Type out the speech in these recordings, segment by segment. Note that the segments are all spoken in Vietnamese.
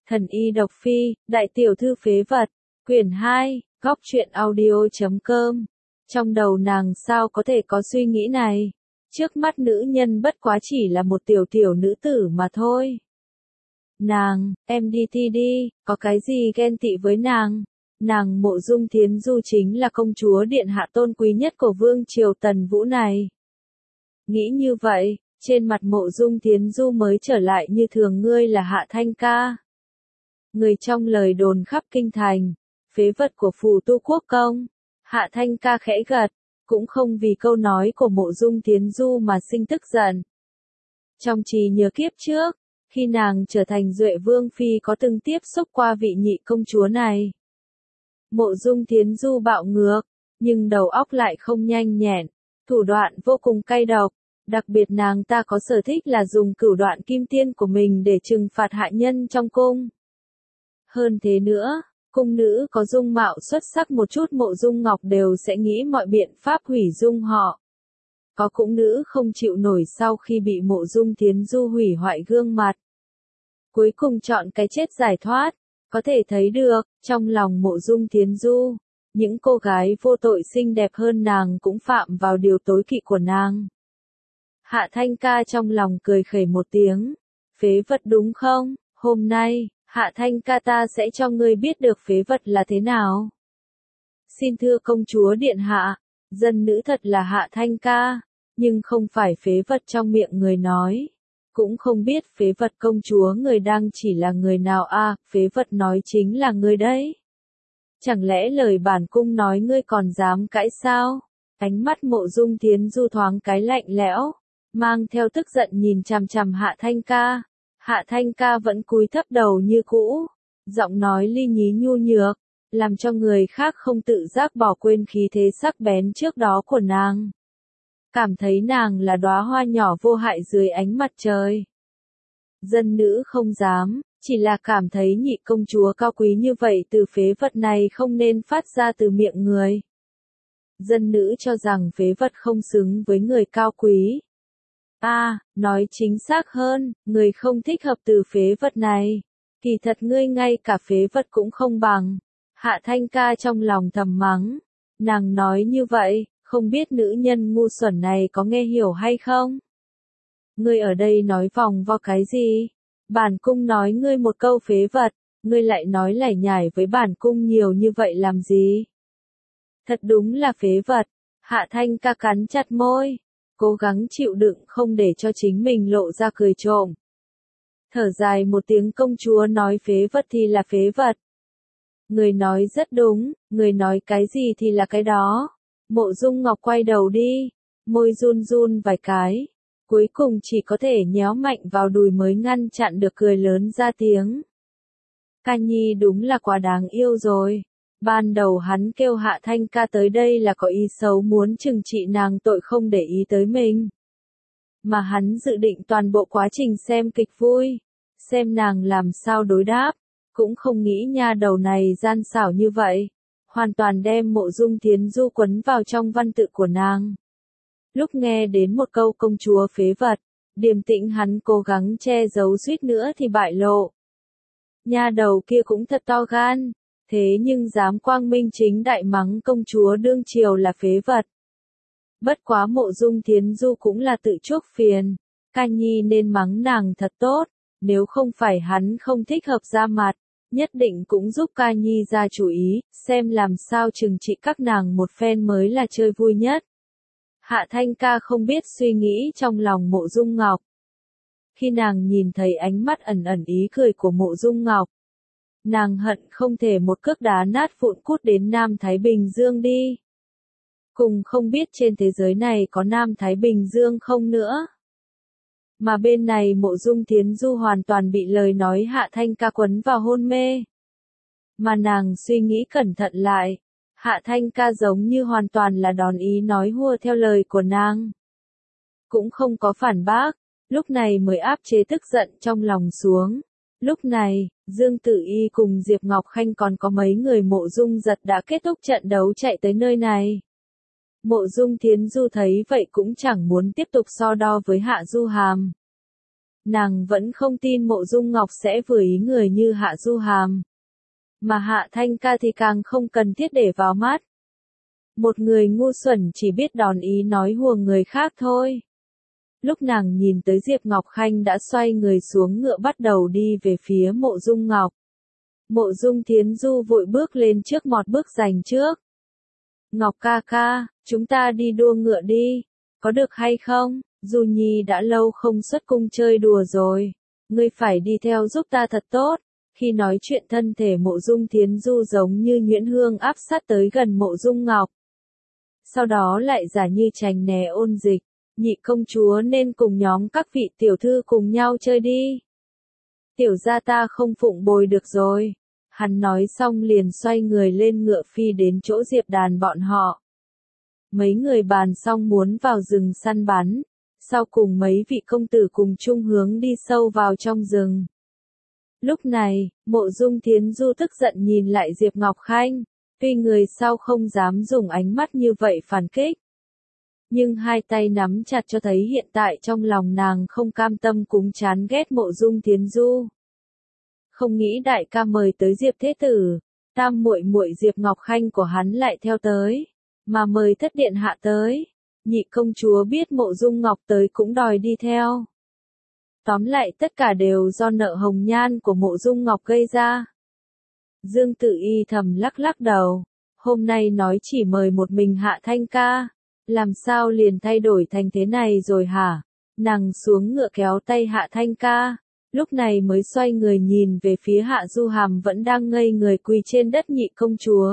Thần y độc phi, đại tiểu thư phế vật, quyển 2, góc truyện audio.com. Trong đầu nàng sao có thể có suy nghĩ này? Trước mắt nữ nhân bất quá chỉ là một tiểu nữ tử mà thôi. Nàng, em đi thi đi, có cái gì ghen tị với nàng? Nàng Mộ Dung Thiến Du chính là công chúa điện hạ tôn quý nhất của vương triều Tần Vũ này. Nghĩ như vậy, trên mặt Mộ Dung Thiến Du mới trở lại như thường, ngươi là Hạ Thanh Ca. Người trong lời đồn khắp kinh thành, phế vật của phù tu quốc công. Hạ Thanh Ca khẽ gật, cũng không vì câu nói của Mộ Dung Thiến Du mà sinh tức giận. Trong trí nhớ kiếp trước, khi nàng trở thành Duệ Vương Phi có từng tiếp xúc qua vị nhị công chúa này. Mộ Dung Thiến Du bạo ngược, nhưng đầu óc lại không nhanh nhẹn, thủ đoạn vô cùng cay độc, đặc biệt nàng ta có sở thích là dùng cửu đoạn kim tiên của mình để trừng phạt hạ nhân trong cung. Hơn thế nữa, cung nữ có dung mạo xuất sắc một chút Mộ Dung Ngọc đều sẽ nghĩ mọi biện pháp hủy dung họ. Có cung nữ không chịu nổi sau khi bị Mộ Dung Thiến Du hủy hoại gương mặt. Cuối cùng chọn cái chết giải thoát, có thể thấy được, trong lòng Mộ Dung Thiến Du, những cô gái vô tội xinh đẹp hơn nàng cũng phạm vào điều tối kỵ của nàng. Hạ Thanh Ca trong lòng cười khẩy một tiếng, phế vật đúng không? Hôm nay, Hạ Thanh Ca ta sẽ cho ngươi biết được phế vật là thế nào. Xin thưa công chúa điện hạ, dân nữ thật là Hạ Thanh Ca, nhưng không phải phế vật trong miệng người nói. Cũng không biết phế vật công chúa người đang chỉ là người nào à, phế vật nói chính là ngươi đấy. Chẳng lẽ lời bản cung nói ngươi còn dám cãi sao? Ánh mắt Mộ Dung Thiến Du thoáng cái lạnh lẽo, mang theo tức giận nhìn chằm chằm Hạ Thanh Ca. Hạ Thanh Ca vẫn cúi thấp đầu như cũ, giọng nói ly nhí nhu nhược, làm cho người khác không tự giác bỏ quên khí thế sắc bén trước đó của nàng. Cảm thấy nàng là đóa hoa nhỏ vô hại dưới ánh mặt trời. Dân nữ không dám, chỉ là cảm thấy nhị công chúa cao quý như vậy từ phế vật này không nên phát ra từ miệng người. Dân nữ cho rằng phế vật không xứng với người cao quý. Nói chính xác hơn, người không thích hợp từ phế vật này. Kỳ thật ngươi ngay cả phế vật cũng không bằng. Hạ Thanh Ca trong lòng thầm mắng. Nàng nói như vậy, không biết nữ nhân ngu xuẩn này có nghe hiểu hay không? Ngươi ở đây nói vòng vo cái gì? Bản cung nói ngươi một câu phế vật, ngươi lại nói lải nhải với bản cung nhiều như vậy làm gì? Thật đúng là phế vật. Hạ Thanh Ca cắn chặt môi, cố gắng chịu đựng không để cho chính mình lộ ra cười trộm. Thở dài một tiếng, công chúa nói phế vật thì là phế vật. Người nói rất đúng, người nói cái gì thì là cái đó. Mộ Dung Ngọc quay đầu đi, môi run run vài cái, cuối cùng chỉ có thể nhéo mạnh vào đùi mới ngăn chặn được cười lớn ra tiếng. Ca Nhi đúng là quá đáng yêu rồi. Ban đầu hắn kêu Hạ Thanh Ca tới đây là có ý xấu, muốn trừng trị nàng tội không để ý tới mình. Mà hắn dự định toàn bộ quá trình xem kịch vui, xem nàng làm sao đối đáp, cũng không nghĩ nha đầu này gian xảo như vậy, hoàn toàn đem Mộ Dung Thiến Du quấn vào trong văn tự của nàng. Lúc nghe đến một câu công chúa phế vật, điềm tĩnh hắn cố gắng che giấu suýt nữa thì bại lộ. Nha đầu kia cũng thật to gan, thế nhưng dám quang minh chính đại mắng công chúa đương triều là phế vật. Bất quá Mộ Dung Thiến Du cũng là tự chuốc phiền, Ca Nhi nên mắng nàng thật tốt, nếu không phải hắn không thích hợp ra mặt, nhất định cũng giúp Ca Nhi ra chủ ý, xem làm sao trừng trị các nàng một phen mới là chơi vui nhất. Hạ Thanh Ca không biết suy nghĩ trong lòng Mộ Dung Ngọc. Khi nàng nhìn thấy ánh mắt ẩn ẩn ý cười của Mộ Dung Ngọc, nàng hận không thể một cước đá nát vụn cút đến Nam Thái Bình Dương đi. Cùng không biết trên thế giới này có Nam Thái Bình Dương không nữa. Mà bên này Mộ Dung Thiến Du hoàn toàn bị lời nói Hạ Thanh Ca quấn vào hôn mê. Mà nàng suy nghĩ cẩn thận lại, Hạ Thanh Ca giống như hoàn toàn là đón ý nói hùa theo lời của nàng. Cũng không có phản bác, lúc này mới áp chế tức giận trong lòng xuống. Lúc này, Dương Tử Y cùng Diệp Ngọc Khanh còn có mấy người Mộ Dung Giật đã kết thúc trận đấu chạy tới nơi này. Mộ Dung Thiến Du thấy vậy cũng chẳng muốn tiếp tục so đo với Hạ Du Hàm. Nàng vẫn không tin Mộ Dung Ngọc sẽ vừa ý người như Hạ Du Hàm. Mà Hạ Thanh Ca thì càng không cần thiết để vào mắt. Một người ngu xuẩn chỉ biết đòn ý nói hùa người khác thôi. Lúc nàng nhìn tới Diệp Ngọc Khanh đã xoay người xuống ngựa bắt đầu đi về phía Mộ Dung Ngọc. Mộ Dung Thiến Du vội bước lên trước một bước giành trước. Ngọc ca ca, chúng ta đi đua ngựa đi, có được hay không? Du Nhi đã lâu không xuất cung chơi đùa rồi, ngươi phải đi theo giúp ta thật tốt. Khi nói chuyện thân thể Mộ Dung Thiến Du giống như nhuyễn hương áp sát tới gần Mộ Dung Ngọc. Sau đó lại giả như tránh né ôn dịch, nhị công chúa nên cùng nhóm các vị tiểu thư cùng nhau chơi đi. Tiểu gia ta không phụng bồi được rồi. Hắn nói xong liền xoay người lên ngựa phi đến chỗ Diệp Đàn bọn họ. Mấy người bàn xong muốn vào rừng săn bắn, sau cùng mấy vị công tử cùng chung hướng đi sâu vào trong rừng. Lúc này, Mộ Dung Thiến Du tức giận nhìn lại Diệp Ngọc Khanh, tuy người sau không dám dùng ánh mắt như vậy phản kích. Nhưng hai tay nắm chặt cho thấy hiện tại trong lòng nàng không cam tâm cũng chán ghét Mộ Dung Thiến Du. Không nghĩ đại ca mời tới Diệp Thế Tử, tam muội muội Diệp Ngọc Khanh của hắn lại theo tới, mà mời thất điện hạ tới, nhị công chúa biết Mộ Dung Ngọc tới cũng đòi đi theo. Tóm lại tất cả đều do nợ hồng nhan của Mộ Dung Ngọc gây ra. Dương Tử Y thầm lắc lắc đầu, hôm nay nói chỉ mời một mình Hạ Thanh ca, làm sao liền thay đổi thành thế này rồi hả? Nàng xuống ngựa kéo tay Hạ Thanh ca. Lúc này mới xoay người nhìn về phía Hạ Du Hàm vẫn đang ngây người quỳ trên đất nhị công chúa.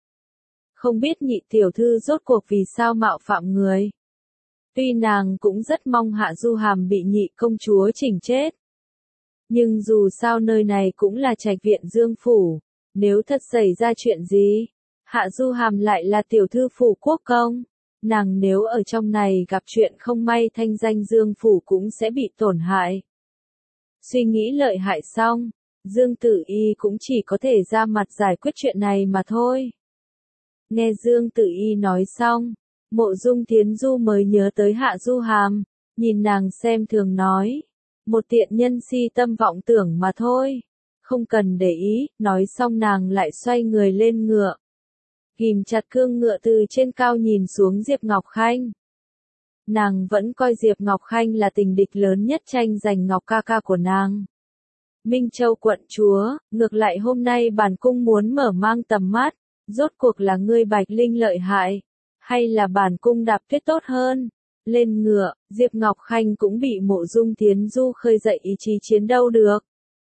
Không biết nhị tiểu thư rốt cuộc vì sao mạo phạm người. Tuy nàng cũng rất mong Hạ Du Hàm bị nhị công chúa chỉnh chết. Nhưng dù sao nơi này cũng là trạch viện Dương Phủ, nếu thật xảy ra chuyện gì, Hạ Du Hàm lại là tiểu thư phủ quốc công. Nàng nếu ở trong này gặp chuyện không may thanh danh Dương Phủ cũng sẽ bị tổn hại. Suy nghĩ lợi hại xong, Dương Tử Y cũng chỉ có thể ra mặt giải quyết chuyện này mà thôi. Nghe Dương Tử Y nói xong, Mộ Dung Thiến Du mới nhớ tới Hạ Du Hàm, nhìn nàng xem thường nói, một tiện nhân si tâm vọng tưởng mà thôi, không cần để ý, nói xong nàng lại xoay người lên ngựa. Ghim chặt cương ngựa từ trên cao nhìn xuống Diệp Ngọc Khanh. Nàng vẫn coi Diệp Ngọc Khanh là tình địch lớn nhất tranh giành Ngọc ca ca của nàng. Minh Châu quận chúa, ngược lại hôm nay bản cung muốn mở mang tầm mắt, rốt cuộc là ngươi Bạch Linh lợi hại, hay là bản cung đạp tuyết tốt hơn? Lên ngựa, Diệp Ngọc Khanh cũng bị Mộ Dung Thiến Du khơi dậy ý chí chiến đấu được.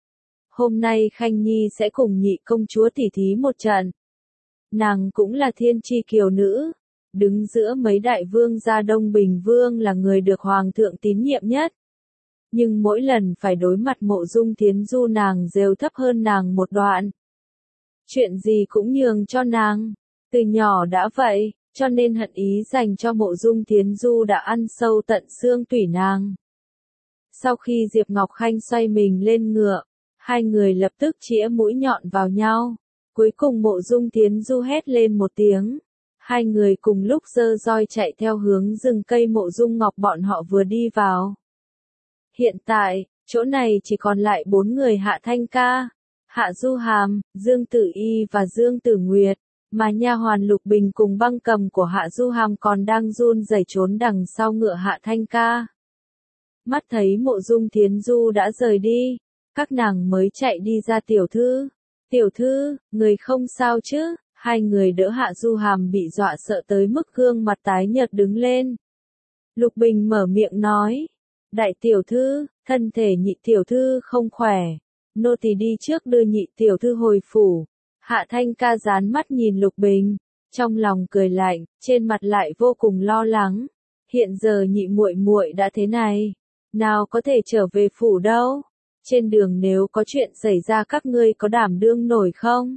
Hôm nay Khanh Nhi sẽ cùng nhị công chúa tỉ thí một trận. Nàng cũng là thiên chi kiều nữ. Đứng giữa mấy đại vương gia Đông Bình Vương là người được Hoàng thượng tín nhiệm nhất. Nhưng mỗi lần phải đối mặt Mộ Dung Thiến Du nàng rêu thấp hơn nàng một đoạn. Chuyện gì cũng nhường cho nàng. Từ nhỏ đã vậy, cho nên hận ý dành cho Mộ Dung Thiến Du đã ăn sâu tận xương tủy nàng. Sau khi Diệp Ngọc Khanh xoay mình lên ngựa, hai người lập tức chĩa mũi nhọn vào nhau. Cuối cùng Mộ Dung Thiến Du hét lên một tiếng. Hai người cùng lúc giơ roi chạy theo hướng rừng cây Mộ Dung Ngọc bọn họ vừa đi vào. Hiện tại, chỗ này chỉ còn lại 4 người Hạ Thanh ca, Hạ Du Hàm, Dương Tử Y và Dương Tử Nguyệt, mà nha hoàn Lục Bình cùng băng cầm của Hạ Du Hàm còn đang run rẩy trốn đằng sau ngựa Hạ Thanh ca. Mắt thấy Mộ Dung Thiến Du đã rời đi, các nàng mới chạy đi ra tiểu thư, người không sao chứ? Hai người đỡ Hạ Du Hàm bị dọa sợ tới mức gương mặt tái nhợt đứng lên. Lục Bình mở miệng nói, đại tiểu thư, thân thể nhị tiểu thư không khỏe, nô tỳ đi trước đưa nhị tiểu thư hồi phủ. Hạ Thanh ca dán mắt nhìn Lục Bình, trong lòng cười lạnh, trên mặt lại vô cùng lo lắng. Hiện giờ nhị muội muội đã thế này, nào có thể trở về phủ đâu? Trên đường nếu có chuyện xảy ra các ngươi có đảm đương nổi không?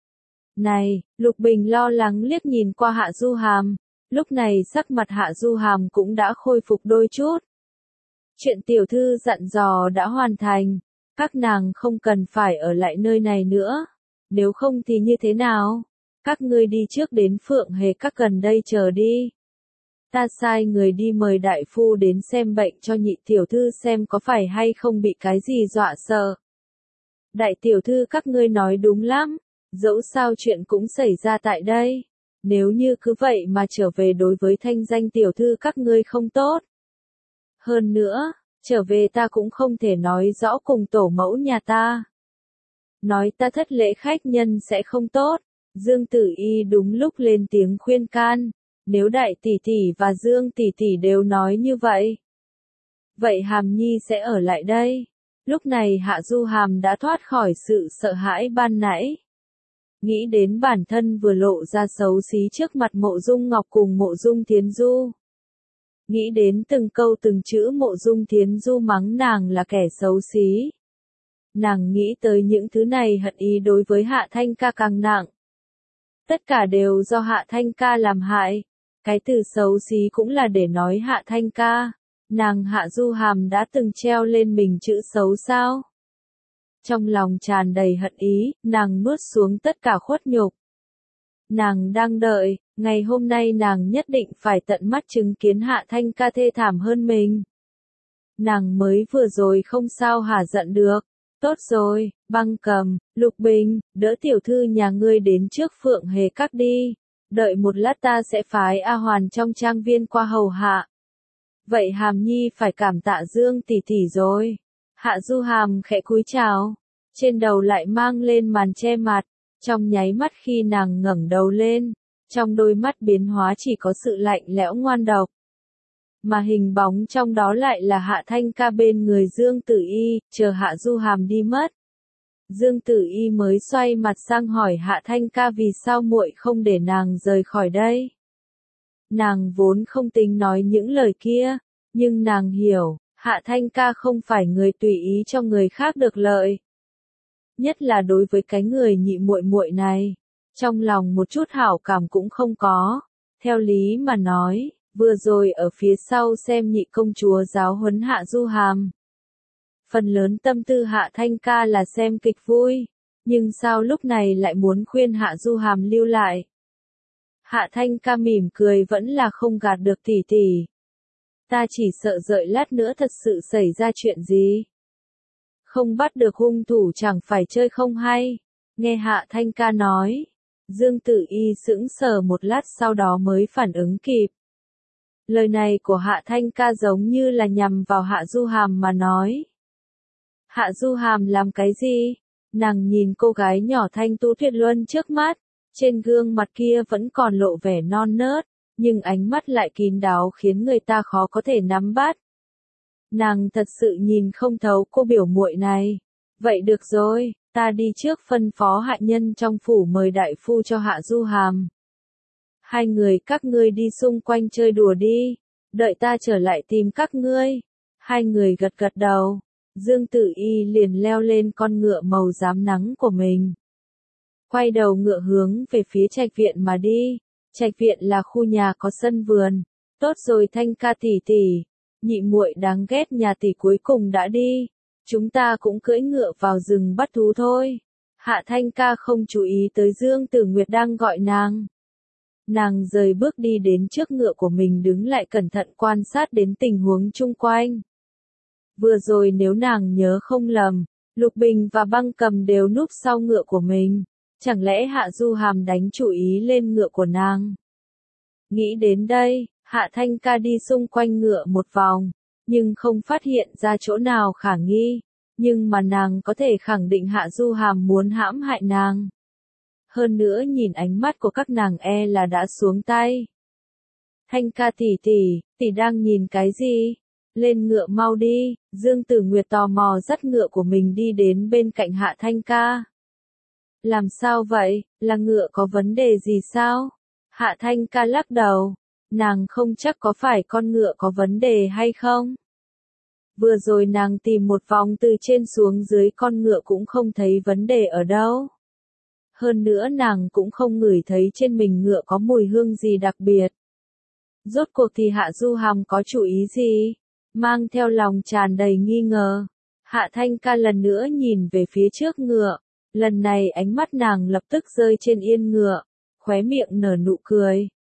Này, Lục Bình lo lắng liếc nhìn qua Hạ Du Hàm, lúc này sắc mặt Hạ Du Hàm cũng đã khôi phục đôi chút. Chuyện tiểu thư dặn dò đã hoàn thành, các nàng không cần phải ở lại nơi này nữa, nếu không thì như thế nào? Các ngươi đi trước đến Phượng Hề Các gần đây chờ đi. Ta sai người đi mời đại phu đến xem bệnh cho nhị tiểu thư xem có phải hay không bị cái gì dọa sợ. Đại tiểu thư các ngươi nói đúng lắm, dẫu sao chuyện cũng xảy ra tại đây. Nếu như cứ vậy mà trở về đối với thanh danh tiểu thư các ngươi không tốt. Hơn nữa, trở về ta cũng không thể nói rõ cùng tổ mẫu nhà ta. Nói ta thất lễ khách nhân sẽ không tốt. Dương Tử Y đúng lúc lên tiếng khuyên can. Nếu đại tỷ tỷ và Dương tỷ tỷ đều nói như vậy, vậy Hàm Nhi sẽ ở lại đây. Lúc này Hạ Du Hàm đã thoát khỏi sự sợ hãi ban nãy. Nghĩ đến bản thân vừa lộ ra xấu xí trước mặt Mộ Dung Ngọc cùng Mộ Dung Thiến Du. Nghĩ đến từng câu từng chữ Mộ Dung Thiến Du mắng nàng là kẻ xấu xí. Nàng nghĩ tới những thứ này hận ý đối với Hạ Thanh Ca càng nặng. Tất cả đều do Hạ Thanh Ca làm hại. Cái từ xấu xí cũng là để nói Hạ Thanh Ca. Nàng Hạ Du Hàm đã từng treo lên mình chữ xấu sao? Trong lòng tràn đầy hận ý, nàng nuốt xuống tất cả khuất nhục. Nàng đang đợi, ngày hôm nay nàng nhất định phải tận mắt chứng kiến Hạ Thanh Ca thê thảm hơn mình. Nàng mới vừa rồi không sao hả giận được. Tốt rồi, Băng Cầm, Lục Bình, đỡ tiểu thư nhà ngươi đến trước Phượng Hề Các đi. Đợi một lát ta sẽ phái A Hoàn trong trang viên qua hầu hạ. Vậy Hàm Nhi phải cảm tạ Dương tỷ tỷ rồi. Hạ Du Hàm khẽ cúi chào, trên đầu lại mang lên màn che mặt, trong nháy mắt khi nàng ngẩng đầu lên, trong đôi mắt biến hóa chỉ có sự lạnh lẽo ngoan độc. Mà hình bóng trong đó lại là Hạ Thanh Ca bên người Dương Tử Y, chờ Hạ Du Hàm đi mất. Dương Tử Y mới xoay mặt sang hỏi Hạ Thanh Ca vì sao muội không để nàng rời khỏi đây. Nàng vốn không tính nói những lời kia, nhưng nàng hiểu, Hạ Thanh Ca không phải người tùy ý cho người khác được lợi. Nhất là đối với cái người nhị muội muội này, trong lòng một chút hảo cảm cũng không có. Theo lý mà nói, vừa rồi ở phía sau xem nhị công chúa giáo huấn Hạ Du Hàm. Phần lớn tâm tư Hạ Thanh Ca là xem kịch vui, nhưng sao lúc này lại muốn khuyên Hạ Du Hàm lưu lại. Hạ Thanh Ca mỉm cười vẫn là không gạt được tỷ tỷ. Ta chỉ sợ đợi lát nữa thật sự xảy ra chuyện gì. Không bắt được hung thủ chẳng phải chơi không hay. Nghe Hạ Thanh Ca nói, Dương Tử Y sững sờ một lát sau đó mới phản ứng kịp. Lời này của Hạ Thanh Ca giống như là nhằm vào Hạ Du Hàm mà nói. Hạ Du Hàm làm cái gì? Nàng nhìn cô gái nhỏ thanh tú tuyệt luân trước mắt, trên gương mặt kia vẫn còn lộ vẻ non nớt, nhưng ánh mắt lại kín đáo khiến người ta khó có thể nắm bắt. Nàng thật sự nhìn không thấu cô biểu muội này. Vậy được rồi, ta đi trước phân phó hạ nhân trong phủ mời đại phu cho Hạ Du Hàm. Hai người các ngươi đi xung quanh chơi đùa đi, đợi ta trở lại tìm các ngươi. Hai người gật gật đầu, Dương Tử Y liền leo lên con ngựa màu rám nắng của mình. Quay đầu ngựa hướng về phía trạch viện mà đi. Trạch viện là khu nhà có sân vườn. Tốt rồi Thanh Ca tỷ tỷ, nhị muội đáng ghét nhà tỷ cuối cùng đã đi. Chúng ta cũng cưỡi ngựa vào rừng bắt thú thôi. Hạ Thanh Ca không chú ý tới Dương Tử Nguyệt đang gọi nàng. Nàng rời bước đi đến trước ngựa của mình đứng lại cẩn thận quan sát đến tình huống chung quanh. Vừa rồi nếu nàng nhớ không lầm, Lục Bình và Băng Cầm đều núp sau ngựa của mình. Chẳng lẽ Hạ Du Hàm đánh chủ ý lên ngựa của nàng? Nghĩ đến đây, Hạ Thanh Ca đi xung quanh ngựa một vòng, nhưng không phát hiện ra chỗ nào khả nghi. Nhưng mà nàng có thể khẳng định Hạ Du Hàm muốn hãm hại nàng. Hơn nữa nhìn ánh mắt của các nàng là đã xuống tay. Thanh Ca tỷ tỷ đang nhìn cái gì? Lên ngựa mau đi. Dương Tử Nguyệt tò mò dắt ngựa của mình đi đến bên cạnh Hạ Thanh Ca. Làm sao vậy, là ngựa có vấn đề gì sao? Hạ Thanh Ca lắc đầu, nàng không chắc có phải con ngựa có vấn đề hay không. Vừa rồi nàng tìm một vòng từ trên xuống dưới con ngựa cũng không thấy vấn đề ở đâu. Hơn nữa nàng cũng không ngửi thấy trên mình ngựa có mùi hương gì đặc biệt. Rốt cuộc thì Hạ Du Hàm có chủ ý gì? Mang theo lòng tràn đầy nghi ngờ. Hạ Thanh Ca lần nữa nhìn về phía trước ngựa. Lần này ánh mắt nàng lập tức rơi trên yên ngựa. Khóe miệng nở nụ cười.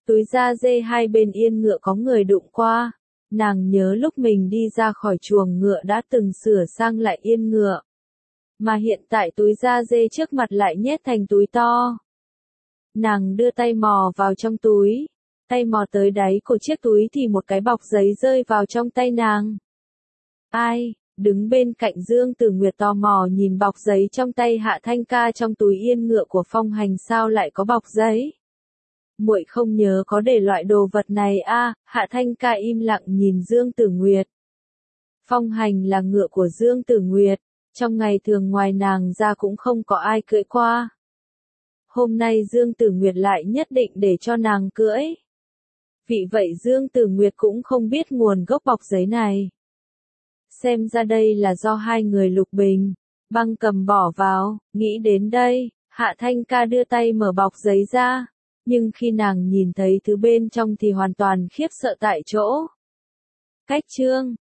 Túi da dê hai bên yên ngựa có người đụng qua. Nàng nhớ lúc mình đi ra khỏi chuồng ngựa đã từng sửa sang lại yên ngựa. Mà hiện tại túi da dê trước mặt lại nhét thành túi to. Nàng đưa tay mò vào trong túi. Tay mò tới đáy của chiếc túi thì một cái bọc giấy rơi vào trong tay nàng. Ai? Đứng bên cạnh Dương Tử Nguyệt tò mò nhìn bọc giấy trong tay Hạ Thanh Ca, trong túi yên ngựa của Phong Hành sao lại có bọc giấy? Muội không nhớ có để loại đồ vật này à? Hạ Thanh Ca im lặng nhìn Dương Tử Nguyệt. Phong Hành là ngựa của Dương Tử Nguyệt, trong ngày thường ngoài nàng ra cũng không có ai cưỡi qua. Hôm nay Dương Tử Nguyệt lại nhất định để cho nàng cưỡi. Vì vậy Dương Tử Nguyệt cũng không biết nguồn gốc bọc giấy này. Xem ra đây là do hai người lục bình, băng cầm bỏ vào. Nghĩ đến đây, Hạ Thanh Ca đưa tay mở bọc giấy ra. Nhưng khi nàng nhìn thấy thứ bên trong thì hoàn toàn khiếp sợ tại chỗ. Cách chương